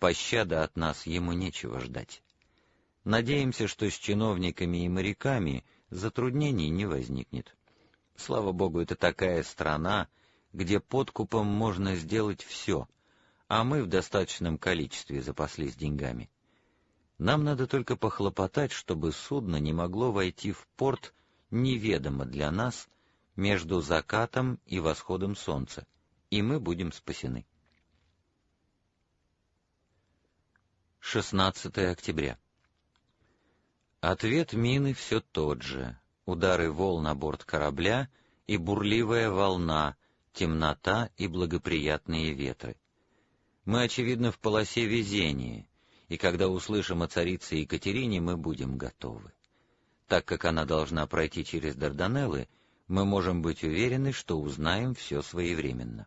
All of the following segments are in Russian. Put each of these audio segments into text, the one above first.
Пощады от нас ему нечего ждать. Надеемся, что с чиновниками и моряками затруднений не возникнет. Слава Богу, это такая страна, где подкупом можно сделать все, а мы в достаточном количестве запаслись деньгами. Нам надо только похлопотать, чтобы судно не могло войти в порт неведомо для нас между закатом и восходом солнца, и мы будем спасены. 16 октября. Ответ мины все тот же: удары волн на борт корабля и бурливая волна, темнота и благоприятные ветры. Мы, очевидно, в полосе везения, и когда услышим о царице Екатерине, мы будем готовы. Так как она должна пройти через Дарданеллы, мы можем быть уверены, что узнаем все своевременно.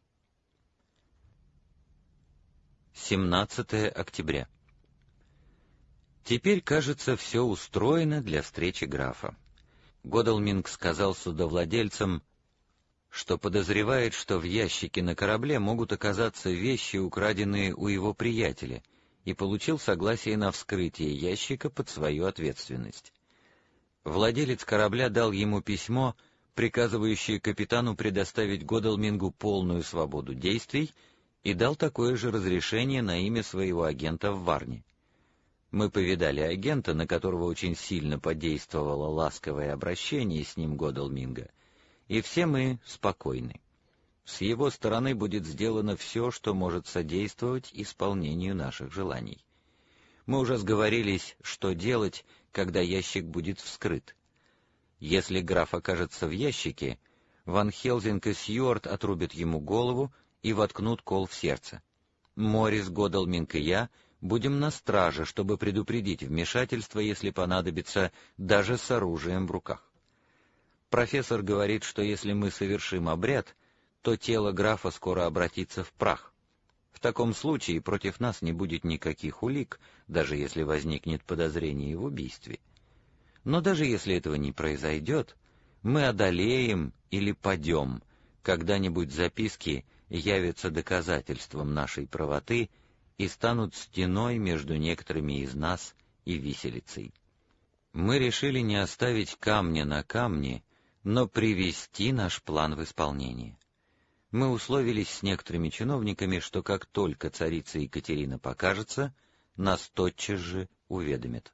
17 октября. Теперь, кажется, все устроено для встречи графа. Годалминг сказал судовладельцам, что подозревает, что в ящике на корабле могут оказаться вещи, украденные у его приятеля, и получил согласие на вскрытие ящика под свою ответственность. Владелец корабля дал ему письмо, приказывающее капитану предоставить Годалмингу полную свободу действий, и дал такое же разрешение на имя своего агента в Варне. Мы повидали агента, на которого очень сильно подействовало ласковое обращение с ним Годалминга, и все мы спокойны. С его стороны будет сделано все, что может содействовать исполнению наших желаний. Мы уже сговорились, что делать, когда ящик будет вскрыт. Если граф окажется в ящике, Ван Хелзинг и Сьюарт отрубят ему голову и воткнут кол в сердце. Морис, Годалминг и я будем на страже, чтобы предупредить вмешательство, если понадобится, даже с оружием в руках. Профессор говорит, что если мы совершим обряд, то тело графа скоро обратится в прах. В таком случае против нас не будет никаких улик, даже если возникнет подозрение в убийстве. Но даже если этого не произойдет, мы одолеем или падем, когда-нибудь записки явятся доказательством нашей правоты и станут стеной между некоторыми из нас и виселицей. Мы решили не оставить камня на камне, но привести наш план в исполнение. Мы условились с некоторыми чиновниками, что как только царица Екатерина покажется, нас тотчас же уведомят.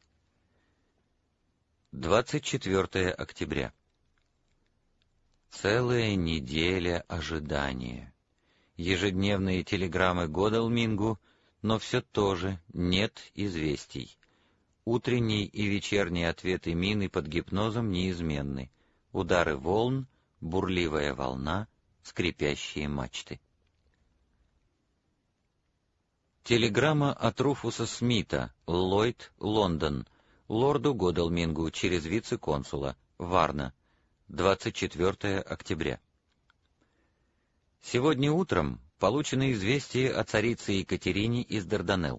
24 октября. Целая неделя ожидания. Ежедневные телеграммы Годалмингу, но все тоже нет известий. Утренний и вечерний ответы мины под гипнозом неизменны. Удары волн, бурливая волна, скрипящие мачты. Телеграмма от Руфуса Смита, Ллойд, Лондон, лорду Годалмингу через вице-консула, Варна, 24 октября. Сегодня утром получено известие о царице Екатерине из Дарданелл.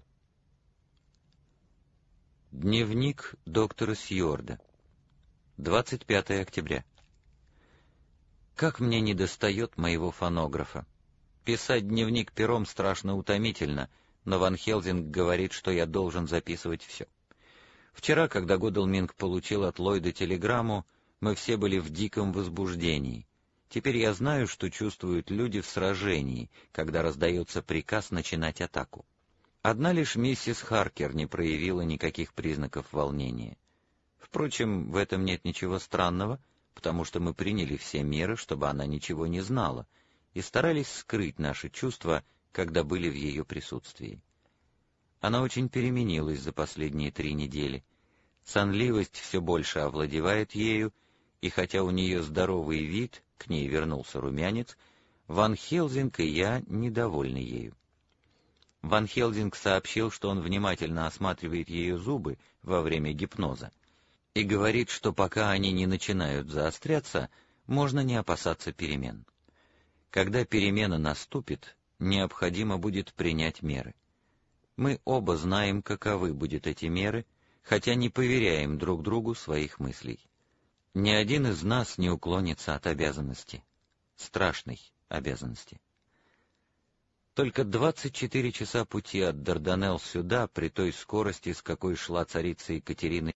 Дневник доктора Сьюарда. 25 октября. Как мне недостает моего фонографа. Писать дневник пером страшно утомительно, но Ван Хелзинг говорит, что я должен записывать все. Вчера, когда Годалминг получил от Ллойда телеграмму, мы все были в диком возбуждении. Теперь я знаю, что чувствуют люди в сражении, когда раздается приказ начинать атаку. Одна лишь миссис Харкер не проявила никаких признаков волнения. Впрочем, в этом нет ничего странного, потому что мы приняли все меры, чтобы она ничего не знала, и старались скрыть наши чувства, когда были в ее присутствии. Она очень переменилась за последние 3 недели. Сонливость все больше овладевает ею, и хотя у нее здоровый вид, к ней вернулся румянец, Ван Хелзинг и я недовольны ею. Ван Хелзинг сообщил, что он внимательно осматривает ее зубы во время гипноза, и говорит, что пока они не начинают заостряться, можно не опасаться перемен. Когда перемена наступит, необходимо будет принять меры. Мы оба знаем, каковы будут эти меры, хотя не поверяем друг другу своих мыслей. Ни один из нас не уклонится от обязанности, страшной обязанности. Только 24 часа пути от Дарданелл сюда, при той скорости, с какой шла царица Екатерина